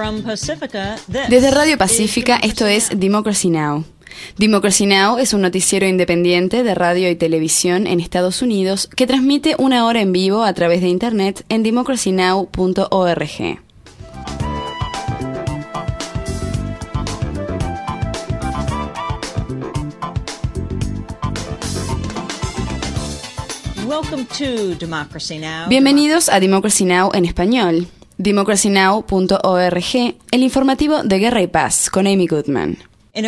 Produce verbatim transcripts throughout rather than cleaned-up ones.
Desde Radio Pacífica, esto es Democracy Now! Democracy Now! Es un noticiero independiente de radio y televisión en Estados Unidos que transmite una hora en vivo a través de internet en democracy now punto org. Bienvenidos a Democracy Now! En español. democracy now punto org, el informativo de Guerra y Paz, con Amy Goodman. En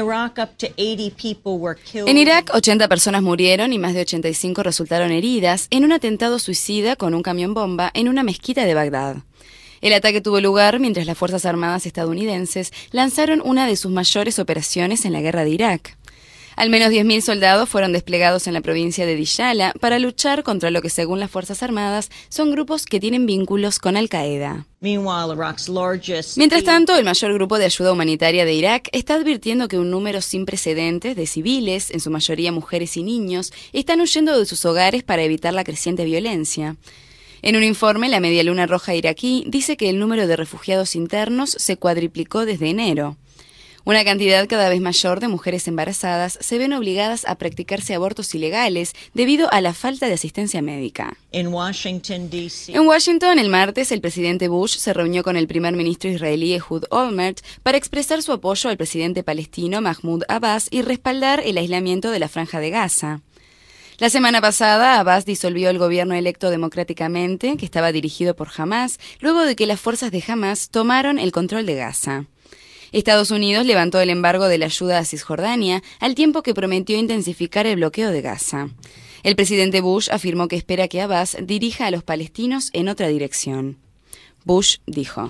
Irak, ochenta personas murieron y más de ochenta y cinco resultaron heridas en un atentado suicida con un camión bomba en una mezquita de Bagdad. El ataque tuvo lugar mientras las Fuerzas Armadas estadounidenses lanzaron una de sus mayores operaciones en la guerra de Irak. Al menos diez mil soldados fueron desplegados en la provincia de Diyala para luchar contra lo que, según las Fuerzas Armadas, son grupos que tienen vínculos con Al-Qaeda. Mientras tanto, el mayor grupo de ayuda humanitaria de Irak está advirtiendo que un número sin precedentes de civiles, en su mayoría mujeres y niños, están huyendo de sus hogares para evitar la creciente violencia. En un informe, la Media Luna Roja iraquí dice que el número de refugiados internos se cuadriplicó desde enero. Una cantidad cada vez mayor de mujeres embarazadas se ven obligadas a practicarse abortos ilegales debido a la falta de asistencia médica. En Washington, D C En Washington, el martes, el presidente Bush se reunió con el primer ministro israelí Ehud Olmert para expresar su apoyo al presidente palestino Mahmoud Abbas y respaldar el aislamiento de la Franja de Gaza. La semana pasada, Abbas disolvió el gobierno electo democráticamente, que estaba dirigido por Hamás, luego de que las fuerzas de Hamás tomaron el control de Gaza. Estados Unidos levantó el embargo de la ayuda a Cisjordania al tiempo que prometió intensificar el bloqueo de Gaza. El presidente Bush afirmó que espera que Abbas dirija a los palestinos en otra dirección. Bush dijo: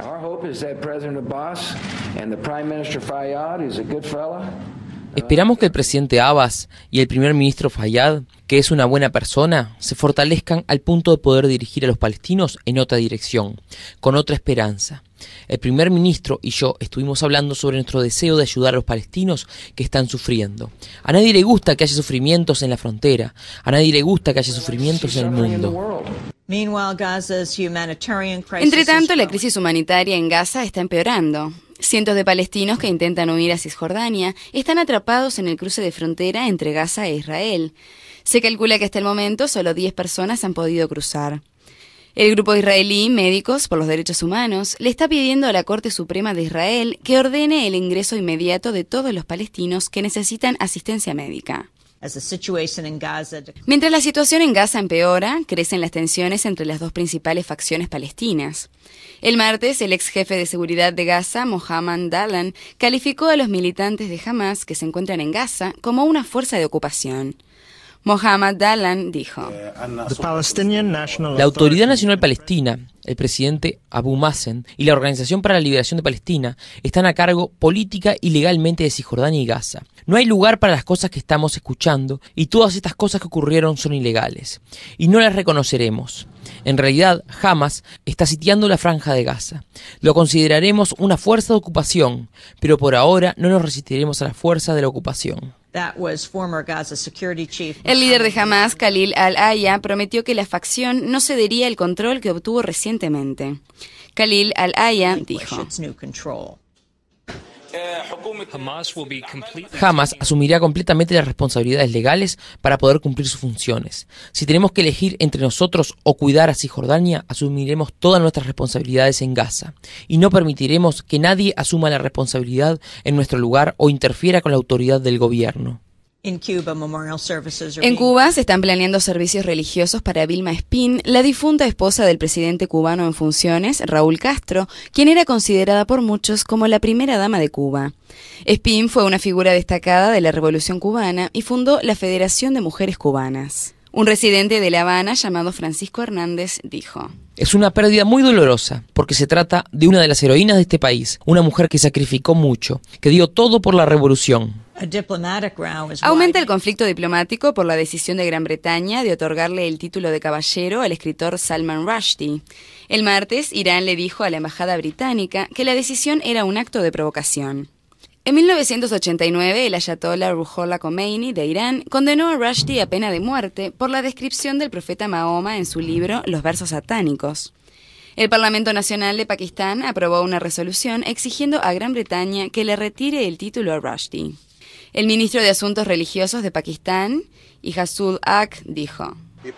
Esperamos que el presidente Abbas y el primer ministro Fayyad, que es una buena persona, se fortalezcan al punto de poder dirigir a los palestinos en otra dirección, con otra esperanza. El primer ministro y yo estuvimos hablando sobre nuestro deseo de ayudar a los palestinos que están sufriendo. A nadie le gusta que haya sufrimientos en la frontera, a nadie le gusta que haya sufrimientos en el mundo. Entre tanto, la crisis humanitaria en Gaza está empeorando. Cientos de palestinos que intentan huir a Cisjordania están atrapados en el cruce de frontera entre Gaza e Israel. Se calcula que hasta el momento solo diez personas han podido cruzar. El grupo israelí Médicos por los Derechos Humanos le está pidiendo a la Corte Suprema de Israel que ordene el ingreso inmediato de todos los palestinos que necesitan asistencia médica. Mientras la situación en Gaza empeora, crecen las tensiones entre las dos principales facciones palestinas. El martes, el ex jefe de seguridad de Gaza, Mohammed Dahlan, calificó a los militantes de Hamás que se encuentran en Gaza como una fuerza de ocupación. Mohammed Dahlan dijo: La Autoridad Nacional Palestina, el presidente Abu Mazen y la Organización para la Liberación de Palestina están a cargo política y legalmente de Cisjordania y Gaza. No hay lugar para las cosas que estamos escuchando y todas estas cosas que ocurrieron son ilegales. Y no las reconoceremos. En realidad, Hamás está sitiando la Franja de Gaza. Lo consideraremos una fuerza de ocupación, pero por ahora no nos resistiremos a la fuerza de la ocupación. El líder de Hamás, Khalil al-Aya, prometió que la facción no cedería el control que obtuvo recientemente. Khalil al-Aya dijo: Hamás asumirá completamente las responsabilidades legales para poder cumplir sus funciones. Si tenemos que elegir entre nosotros o cuidar a Cisjordania, asumiremos todas nuestras responsabilidades en Gaza. Y no permitiremos que nadie asuma la responsabilidad en nuestro lugar o interfiera con la autoridad del gobierno. En Cuba se están planeando servicios religiosos para Vilma Espín, la difunta esposa del presidente cubano en funciones, Raúl Castro, quien era considerada por muchos como la primera dama de Cuba. Espín fue una figura destacada de la Revolución cubana y fundó la Federación de Mujeres Cubanas. Un residente de La Habana llamado Francisco Hernández dijo: Es una pérdida muy dolorosa, porque se trata de una de las heroínas de este país, una mujer que sacrificó mucho, que dio todo por la revolución. Aumenta el conflicto diplomático por la decisión de Gran Bretaña de otorgarle el título de caballero al escritor Salman Rushdie. El martes, Irán le dijo a la embajada británica que la decisión era un acto de provocación. En mil novecientos ochenta y nueve, el ayatollah Ruhollah Khomeini de Irán condenó a Rushdie a pena de muerte por la descripción del profeta Mahoma en su libro Los versos satánicos. El Parlamento Nacional de Pakistán aprobó una resolución exigiendo a Gran Bretaña que le retire el título a Rushdie. El ministro de Asuntos Religiosos de Pakistán, Ijazul Haq, dijo: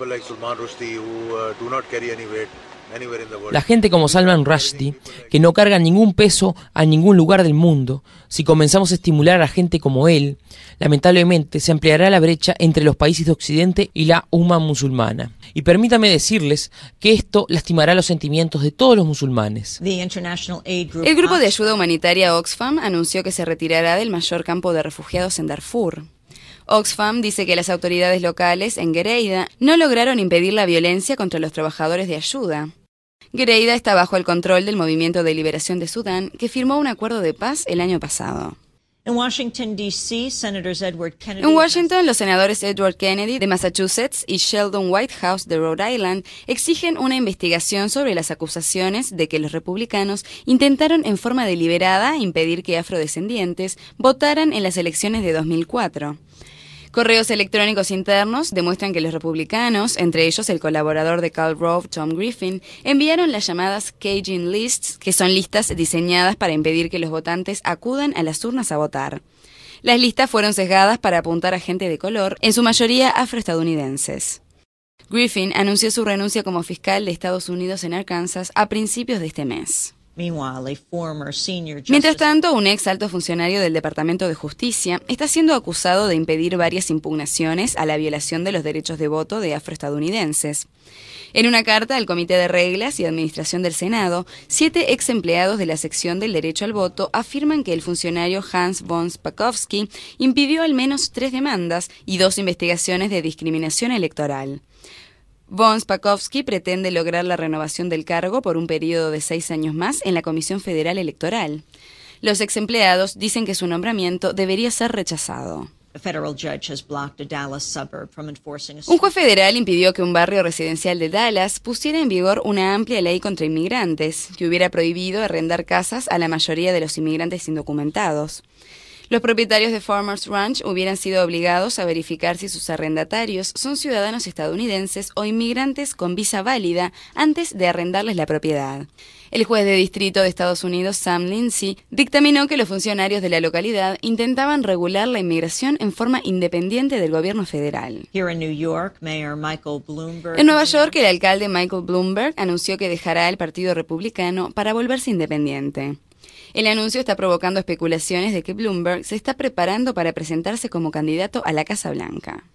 La gente como Salman Rushdie, que no carga ningún peso a ningún lugar del mundo, si comenzamos a estimular a gente como él, lamentablemente se ampliará la brecha entre los países de Occidente y la umma musulmana. Y permítame decirles que esto lastimará los sentimientos de todos los musulmanes. El grupo de ayuda humanitaria Oxfam anunció que se retirará del mayor campo de refugiados en Darfur. Oxfam dice que las autoridades locales en Gereida no lograron impedir la violencia contra los trabajadores de ayuda. Gereida está bajo el control del Movimiento de Liberación de Sudán, que firmó un acuerdo de paz el año pasado. En Washington, D C, senadores Edward Kennedy En Washington, los senadores Edward Kennedy de Massachusetts y Sheldon Whitehouse de Rhode Island exigen una investigación sobre las acusaciones de que los republicanos intentaron en forma deliberada impedir que afrodescendientes votaran en las elecciones de dos mil cuatro. Correos electrónicos internos demuestran que los republicanos, entre ellos el colaborador de Karl Rove, Tom Griffin, enviaron las llamadas Caging Lists, que son listas diseñadas para impedir que los votantes acudan a las urnas a votar. Las listas fueron sesgadas para apuntar a gente de color, en su mayoría afroestadounidenses. Griffin anunció su renuncia como fiscal de Estados Unidos en Arkansas a principios de este mes. Mientras tanto, un ex alto funcionario del Departamento de Justicia está siendo acusado de impedir varias impugnaciones a la violación de los derechos de voto de afroestadounidenses. En una carta al Comité de Reglas y Administración del Senado, siete ex empleados de la sección del derecho al voto afirman que el funcionario Hans von Spakovsky impidió al menos tres demandas y dos investigaciones de discriminación electoral. Von Spakovsky pretende lograr la renovación del cargo por un periodo de seis años más en la Comisión Federal Electoral. Los ex empleados dicen que su nombramiento debería ser rechazado. Un juez federal impidió que un barrio residencial de Dallas pusiera en vigor una amplia ley contra inmigrantes, que hubiera prohibido arrendar casas a la mayoría de los inmigrantes indocumentados. Los propietarios de Farmers Ranch hubieran sido obligados a verificar si sus arrendatarios son ciudadanos estadounidenses o inmigrantes con visa válida antes de arrendarles la propiedad. El juez de distrito de Estados Unidos, Sam Lindsay, dictaminó que los funcionarios de la localidad intentaban regular la inmigración en forma independiente del gobierno federal. En Nueva York, el alcalde Michael Bloomberg anunció que dejará el Partido Republicano para volverse independiente. El anuncio está provocando especulaciones de que Bloomberg se está preparando para presentarse como candidato a la Casa Blanca.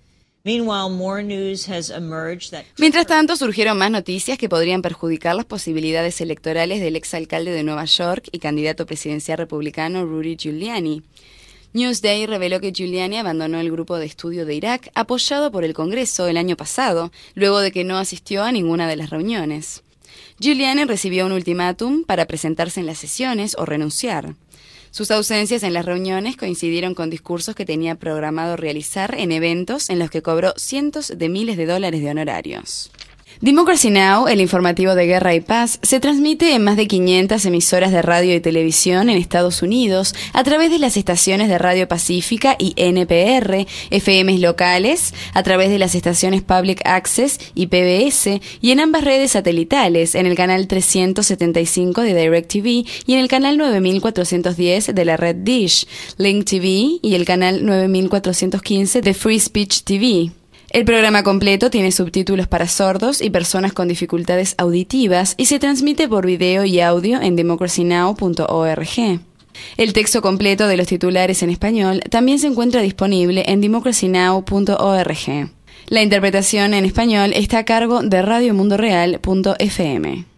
Mientras tanto, surgieron más noticias que podrían perjudicar las posibilidades electorales del exalcalde de Nueva York y candidato presidencial republicano Rudy Giuliani. Newsday reveló que Giuliani abandonó el grupo de estudio de Irak apoyado por el Congreso el año pasado, luego de que no asistió a ninguna de las reuniones. Giuliani recibió un ultimátum para presentarse en las sesiones o renunciar. Sus ausencias en las reuniones coincidieron con discursos que tenía programado realizar en eventos en los que cobró cientos de miles de dólares de honorarios. Democracy Now!, el informativo de Guerra y Paz, se transmite en más de quinientas emisoras de radio y televisión en Estados Unidos a través de las estaciones de Radio Pacífica y N P R, F Ms locales, a través de las estaciones Public Access y P B S, y en ambas redes satelitales, en el canal trescientos setenta y cinco de DirecTV y en el canal nueve mil cuatrocientos diez de la red Dish, Link T V y el canal nueve mil cuatrocientos quince de Free Speech T V. El programa completo tiene subtítulos para sordos y personas con dificultades auditivas y se transmite por video y audio en democracy now punto org. El texto completo de los titulares en español también se encuentra disponible en democracy now punto org. La interpretación en español está a cargo de radio mundo real punto f m.